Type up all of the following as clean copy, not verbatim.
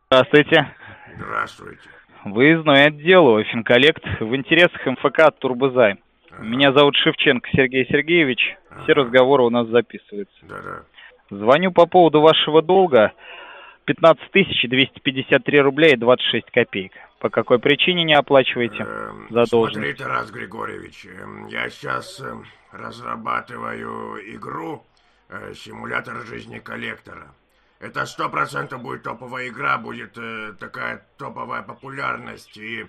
Здравствуйте. Здравствуйте. Выездной отдел Финколлект в интересах МФК «Турбозайм». Ага, Меня зовут Шевченко Сергей Сергеевич. Все ага, разговоры у нас записываются. да-да. Звоню по поводу вашего долга. 15 253 рубля и 26 копеек. По какой причине не оплачиваете Смотри, задолженность? Тарас Григорьевич, я сейчас разрабатываю игру «Симулятор жизни коллектора». Это 100% будет топовая игра, будет такая топовая популярность, и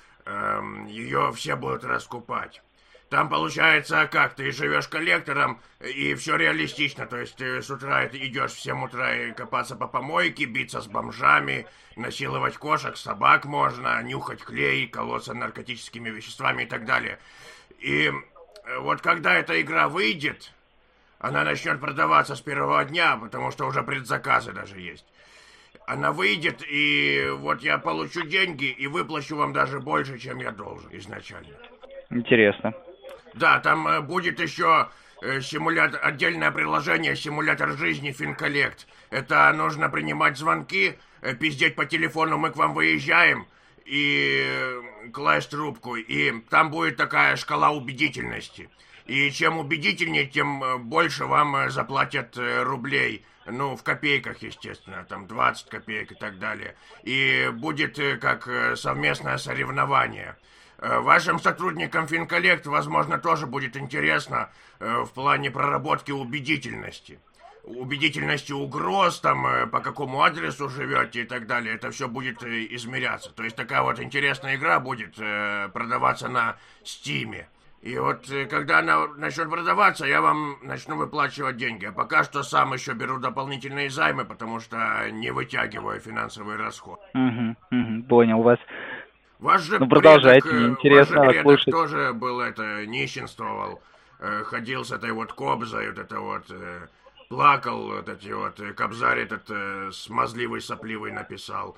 ее все будут раскупать. Там получается, как ты живешь коллектором, и все реалистично. То есть ты с утра идешь в 7 утра и копаться по помойке, биться с бомжами, насиловать кошек, собак можно, нюхать клей, колоться наркотическими веществами и так далее. И вот когда эта игра выйдет, она начнет продаваться с первого дня, потому что уже предзаказы даже есть. Она выйдет, и вот я получу деньги и выплачу вам даже больше, чем я должен изначально. Интересно. Да, там будет еще симулятор, отдельное приложение «Симулятор жизни Финколлект». Это нужно принимать звонки, пиздеть по телефону, мы к вам выезжаем, и класть трубку. И там будет такая шкала убедительности. И чем убедительнее, тем больше вам заплатят рублей. Ну, в копейках, естественно, там 20 копеек и так далее. И будет как совместное соревнование. Вашим сотрудникам Финколлект, возможно, тоже будет интересно в плане проработки убедительности. Убедительности угроз, там, по какому адресу живете и так далее. Это все будет измеряться. То есть такая вот интересная игра будет продаваться на Стиме. И вот когда она начнет продаваться, я вам начну выплачивать деньги. А пока что сам еще беру дополнительные займы, потому что не вытягиваю финансовый расход. Понял вас. Ваш же Ну, предок, продолжайте, мне ваш же интересно предок слушать. тоже был нищенствовал, ходил с этой вот кобзой, вот это вот, плакал, вот эти вот, кобзарь этот смазливый, сопливый написал.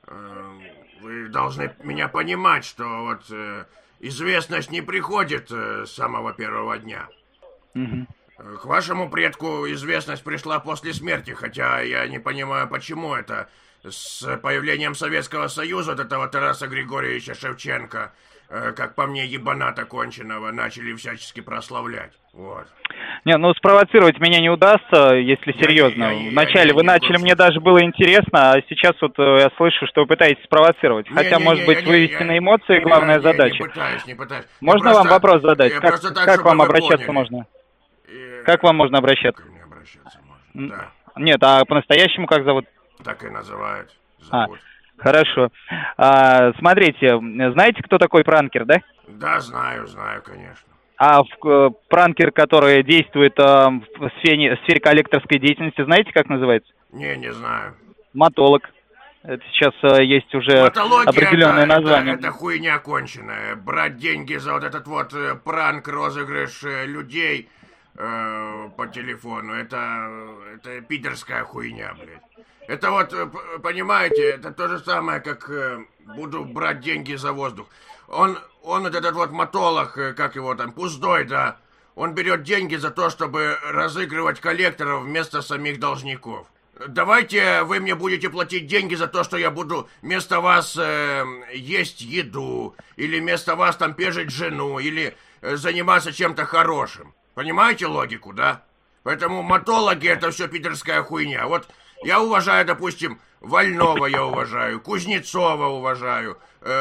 Вы должны меня понимать, что вот известность не приходит с самого первого дня. Мгм. К вашему предку известность пришла после смерти, хотя я не понимаю, почему это. С появлением Советского Союза, от этого Тараса Григорьевича Шевченко, как по мне, ебаната конченого, начали всячески прославлять. Вот. Не, ну спровоцировать меня не удастся, если серьезно. Вначале вы Ни в коем начали, мне случае. даже было интересно, а сейчас вот я слышу, что вы пытаетесь спровоцировать. Хотя, может быть, вывести на эмоции главная Не задача. пытаюсь, не пытаюсь. Можно вам вопрос задать? Я Как, просто так, как чтобы вам вы обращаться поняли. можно? Как вам можно Как обращаться? ко мне обращаться можно? Да, Нет, а по-настоящему как зовут? так и называют, А, зовут. хорошо. Смотрите, знаете, кто такой пранкер, да? Да, знаю, конечно. Пранкер, который действует в сфере коллекторской деятельности, знаете, как называется? Не знаю. Матолог. Это сейчас есть уже Матология определенное название. это хуйня конченая. Брать деньги за вот этот вот пранк, розыгрыш людей по телефону, это пидорская хуйня, блядь. Это вот, понимаете, это то же самое, как буду брать деньги за воздух. Он вот этот вот матолог, как его там, Пуздой, да, он берет деньги за то, чтобы разыгрывать коллекторов вместо самих должников. Давайте вы мне будете платить деньги за то, что я буду вместо вас есть еду, или вместо вас там пежить жену, или заниматься чем-то хорошим. Понимаете логику, да? Поэтому матологи это все пидорская хуйня. Вот я уважаю, допустим, Вольного я уважаю, Кузнецова уважаю,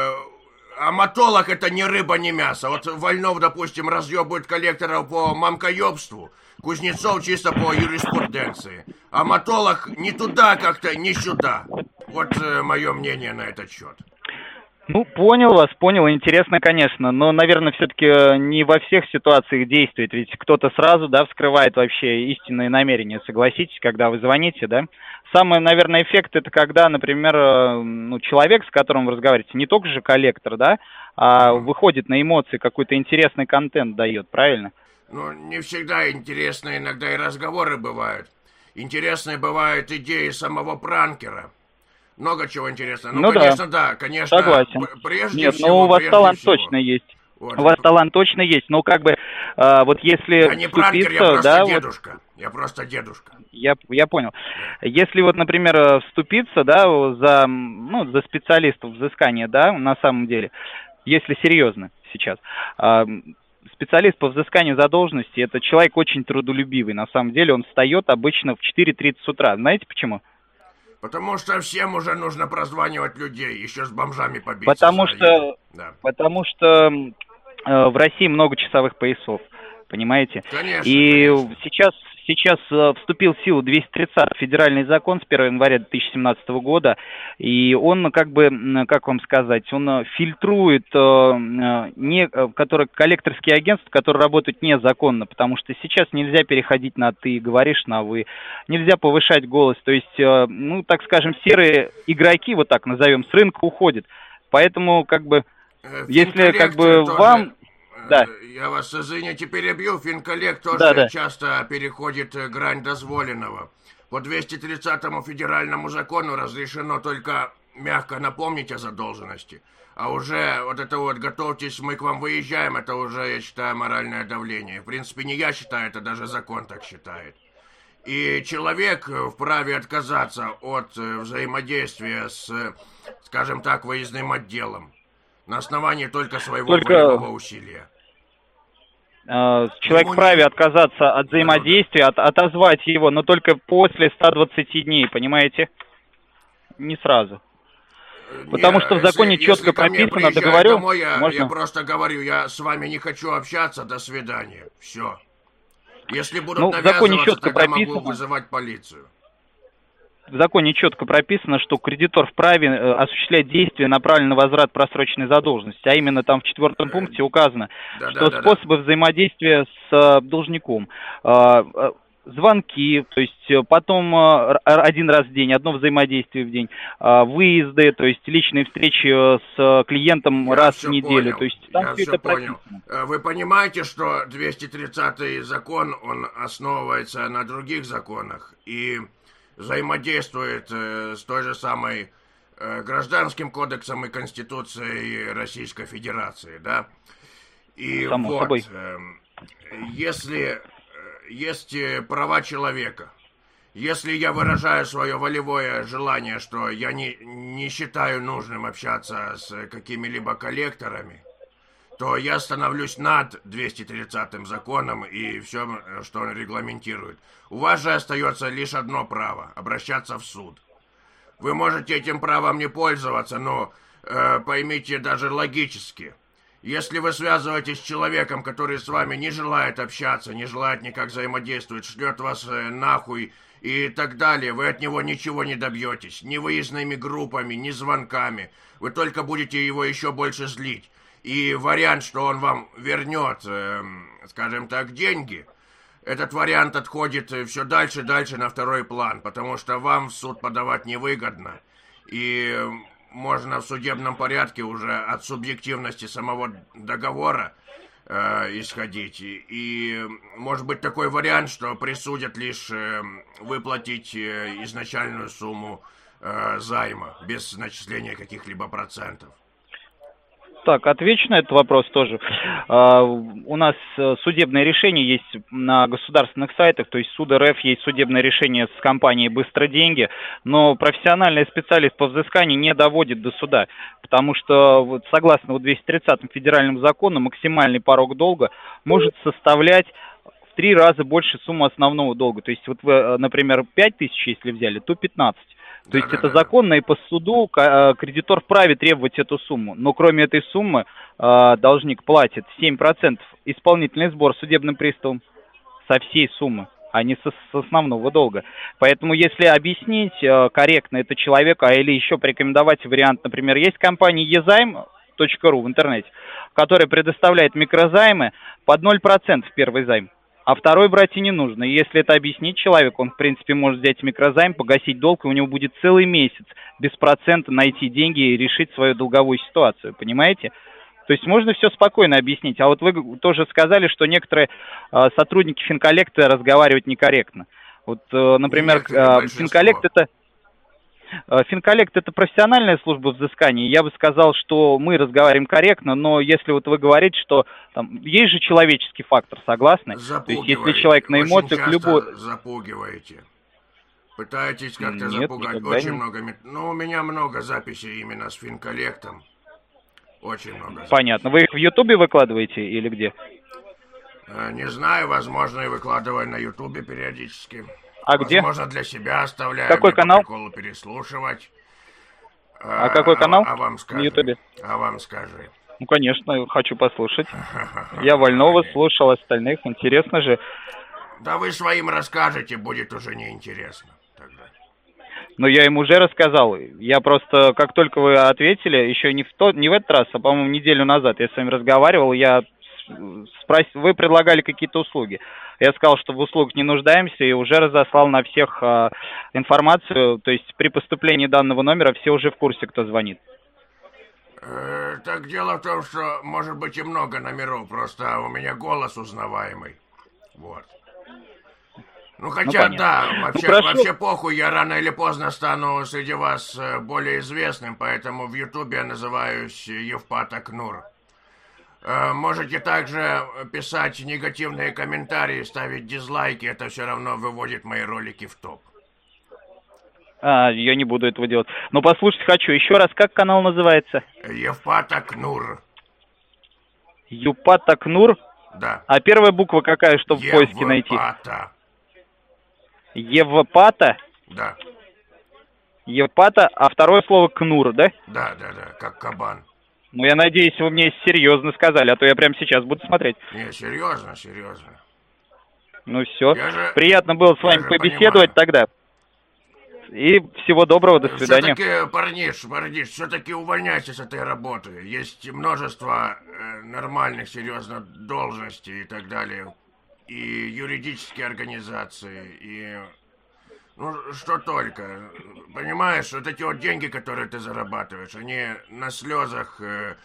а матолог это ни рыба, ни мясо. Вот Вольнов, допустим, разъебывает коллекторов по мамкоебству, Кузнецов чисто по юриспруденции. А матолог ни туда как-то, ни сюда. Вот мое мнение на этот счет. Ну, понял вас, понял. Интересно, конечно. Но, наверное, все-таки не во всех ситуациях действует. Ведь кто-то сразу, да, вскрывает вообще истинные намерения. Согласитесь, когда вы звоните, да? Самый, наверное, эффект это когда, например, человек, с которым вы разговариваете, не только же коллектор, да, а выходит на эмоции, какой-то интересный контент дает, правильно? Ну, не всегда интересные иногда и разговоры бывают. Интересные бывают идеи самого пранкера. Много чего интересного. Ну, конечно, да, конечно. Согласен. Прежде Нет, всего, ну у вас прежде талант всего. точно есть. Вот. У вас талант точно есть, но как бы вот если Я не пранкер, я просто да, дедушка. Вот, я просто дедушка. Я понял. Да. Если вот, например, вступиться, да, за специалистов взыскания, да, на самом деле, если серьезно сейчас, специалист по взысканию задолженности – это человек очень трудолюбивый, на самом деле, он встает обычно в 4:30 утра. Знаете почему? Потому что всем уже нужно прозванивать людей, еще с бомжами побиться Потому за еду. что, Да. потому что в России много часовых поясов, понимаете? Конечно, И конечно. сейчас вступил в силу 230 федеральный закон с 1 января 2017 года, и он как бы, как вам сказать, он фильтрует коллекторские агентства, которые работают незаконно, потому что сейчас нельзя переходить на «ты», говоришь на «вы», нельзя повышать голос, то есть, так скажем, серые игроки, вот так назовем, с рынка уходят. Поэтому, как бы, если, как бы, тоже, да, я вас, извините, перебью, Финколлект тоже да. часто переходит грань дозволенного. По 230-му федеральному закону разрешено только мягко напомнить о задолженности. А уже вот это вот «готовьтесь, мы к вам выезжаем», это уже, я считаю, моральное давление. В принципе, не я считаю, это даже закон так считает. И человек вправе отказаться от взаимодействия с, скажем так, выездным отделом на основании только своего волевого усилия. Человек вправе отказаться от взаимодействия, отозвать его, но только после 120 дней, понимаете? Не сразу. Потому что в законе четко прописано, договорю, домой, можно? Я просто говорю, я с вами не хочу общаться, до свидания. Все. Если будут навязываться, тогда могу вызывать полицию. В законе четко прописано, что кредитор вправе осуществлять действия, направленные на возврат просроченной задолженности. А именно там в 4 пункте указано, что способы взаимодействия с должником. Звонки, то есть потом один раз в день, одно взаимодействие в день, выезды, то есть личные встречи с клиентом раз в неделю. Понял. То есть там все это прописано. Вы понимаете, что 230-й закон, он основывается на других законах и взаимодействует с той же самой Гражданским кодексом и Конституцией Российской Федерации, да? И само вот, собой. если есть права человека, если я выражаю свое волевое желание, что я не считаю нужным общаться с какими-либо коллекторами, то я становлюсь над 230-м законом и все, что он регламентирует. У вас же остается лишь одно право – обращаться в суд. Вы можете этим правом не пользоваться, но поймите даже логически. Если вы связываетесь с человеком, который с вами не желает общаться, не желает никак взаимодействовать, шлет вас нахуй и так далее, вы от него ничего не добьетесь. Ни выездными группами, ни звонками. Вы только будете его еще больше злить. И вариант, что он вам вернет, скажем так, деньги, этот вариант отходит все дальше и дальше на второй план, потому что вам в суд подавать невыгодно. И можно в судебном порядке уже от субъективности самого договора исходить. И может быть такой вариант, что присудят лишь выплатить изначальную сумму займа без начисления каких-либо процентов. Так, отвечу на этот вопрос тоже. У нас судебное решение есть на государственных сайтах, то есть суд РФ, есть судебное решение с компанией «Быстро деньги», но профессиональный специалист по взысканию не доводит до суда, потому что вот, согласно 230-му федеральному закону максимальный порог долга может составлять в 3 раза больше суммы основного долга. То есть вот вы, например, 5 тысяч, если взяли, то 15. То есть это законно, и по суду кредитор вправе требовать эту сумму. Но кроме этой суммы должник платит 7% исполнительный сбор судебным приставом со всей суммы, а не с основного долга. Поэтому если объяснить корректно это человеку, или еще порекомендовать вариант, например, есть компания eZaim.ru в интернете, которая предоставляет микрозаймы под 0% первый займ. А второй брать и не нужно. И если это объяснить человеку, он, в принципе, может взять микрозайм, погасить долг, и у него будет целый месяц без процента найти деньги и решить свою долговую ситуацию. Понимаете? То есть можно все спокойно объяснить. А вот вы тоже сказали, что некоторые сотрудники Финколлекта разговаривают некорректно. Вот, например, Финколлект это... Финколлект — это профессиональная служба взыскания. Я бы сказал, что мы разговариваем корректно, но если вот вы говорите, что там есть же человеческий фактор, согласны? То есть если Запугиваете. человек на Очень эмоциях, любой... часто запугиваете. Пытаетесь как-то Нет, запугать. никогда Очень не... много... Ну, у меня много записей именно с финколлектом. Очень много записей. Понятно. Вы их в Ютубе выкладываете или где? Не знаю, возможно, и выкладываю на Ютубе периодически. А где? Возможно, для себя оставляю. Какой канал? По приколу переслушивать. А какой канал А вам на скажи. Ютубе? А вам скажи. Ну, конечно, хочу послушать. Я Вольного слушал, остальных. Интересно же. Да вы своим расскажете, будет уже неинтересно тогда. Но я им уже рассказал. Я просто, как только вы ответили, еще не в этот раз, а, по-моему, неделю назад я с вами разговаривал, я спросил, вы предлагали какие-то услуги. Я сказал, что в услугах не нуждаемся, и уже разослал на всех информацию. То есть при поступлении данного номера все уже в курсе, кто звонит. Так дело в том, что может быть и много номеров, просто у меня голос узнаваемый. Вот. Ну хотя да, вообще похуй, я рано или поздно стану среди вас более известным, поэтому в Ютубе я называюсь Евпата Кнур. Можете также писать негативные комментарии, ставить дизлайки, это все равно выводит мои ролики в топ. Я не буду этого делать. Но послушать хочу. Еще раз, как канал называется? Евпата Кнур. Евпата Кнур? Да. А первая буква какая, чтобы в поиске найти? Евпата. Евпата? Да. Евпата, а второе слово Кнур, да? Да, как кабан. Ну, я надеюсь, вы мне серьезно сказали, а то я прямо сейчас буду смотреть. Не, серьезно. Ну, все. Приятно было с вами побеседовать тогда. И всего доброго, до свидания. Все-таки, парниш, все-таки увольняйся с этой работы. Есть множество нормальных, серьезно, должностей и так далее. И юридические организации, и... Ну, что только. Понимаешь, вот эти вот деньги, которые ты зарабатываешь, они на слезах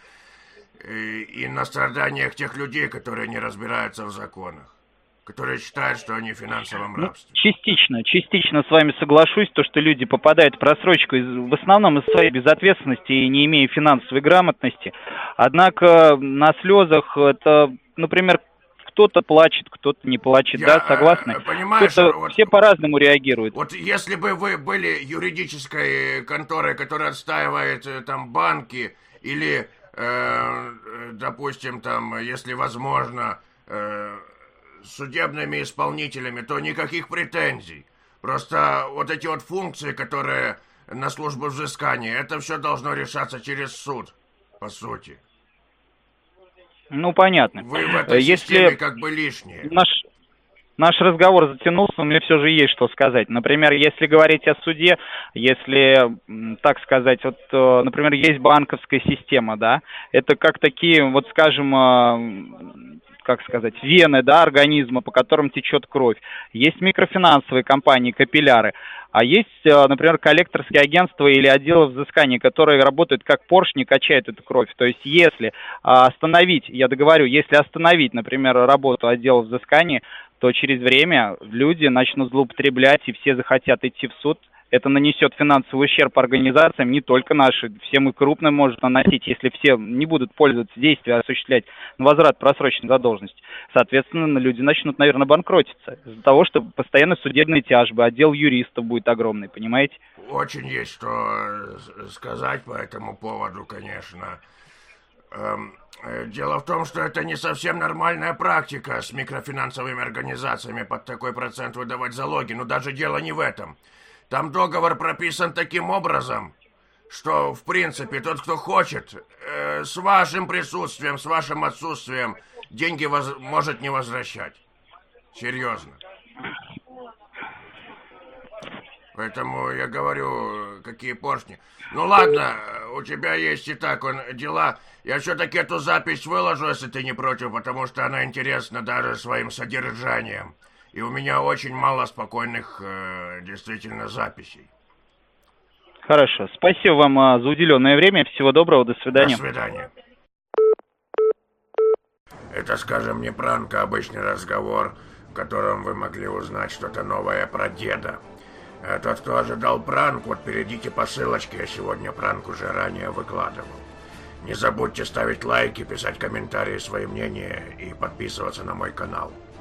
и на страданиях тех людей, которые не разбираются в законах, которые считают, что они в финансовом рабстве. Частично с вами соглашусь, то, что люди попадают в просрочку в основном из своей безответственности и не имея финансовой грамотности. Однако на слезах это, например, кто-то плачет, кто-то не плачет, да, согласны? Понимаешь, вот, все по-разному реагируют. Вот если бы вы были юридической конторой, которая отстаивает там банки, или, допустим, там, если возможно, судебными исполнителями, то никаких претензий. Просто вот эти вот функции, которые на службу взыскания, это все должно решаться через суд, по сути. Ну, понятно. Вы в этой системе как бы лишние. Наш разговор затянулся, но мне все же есть что сказать. Например, если говорить о суде, если, так сказать, вот, например, есть банковская система, да, это как такие, вот скажем, как сказать, вены, да, организма, по которым течет кровь. Есть микрофинансовые компании, капилляры, а есть, например, коллекторские агентства или отделы взыскания, которые работают как поршни, качают эту кровь. То есть если остановить, я договорю, если остановить, например, работу отдела взыскания, то через время люди начнут злоупотреблять и все захотят идти в суд. Это нанесет финансовый ущерб организациям, не только наши, всем и крупным может наносить, если все не будут пользоваться действия, осуществлять возврат просроченной задолженности. Соответственно, люди начнут, наверное, банкротиться из-за того, что постоянно судебные тяжбы, отдел юристов будет огромный, понимаете? Очень есть что сказать по этому поводу, конечно. Дело в том, что это не совсем нормальная практика с микрофинансовыми организациями под такой процент выдавать залоги, но даже дело не в этом. Там договор прописан таким образом, что, в принципе, тот, кто хочет, с вашим присутствием, с вашим отсутствием, деньги может не возвращать. Серьезно. Поэтому я говорю, какие поршни. Ну ладно, у тебя есть и так дела. Я все-таки эту запись выложу, если ты не против, потому что она интересна даже своим содержанием. И у меня очень мало спокойных, действительно, записей. Хорошо. Спасибо вам за уделенное время. Всего доброго. До свидания. До свидания. Это, скажем, не пранк, а обычный разговор, в котором вы могли узнать что-то новое про деда. А тот, кто ожидал пранк, вот перейдите по ссылочке, я сегодня пранк уже ранее выкладывал. Не забудьте ставить лайки, писать комментарии, свои мнения и подписываться на мой канал.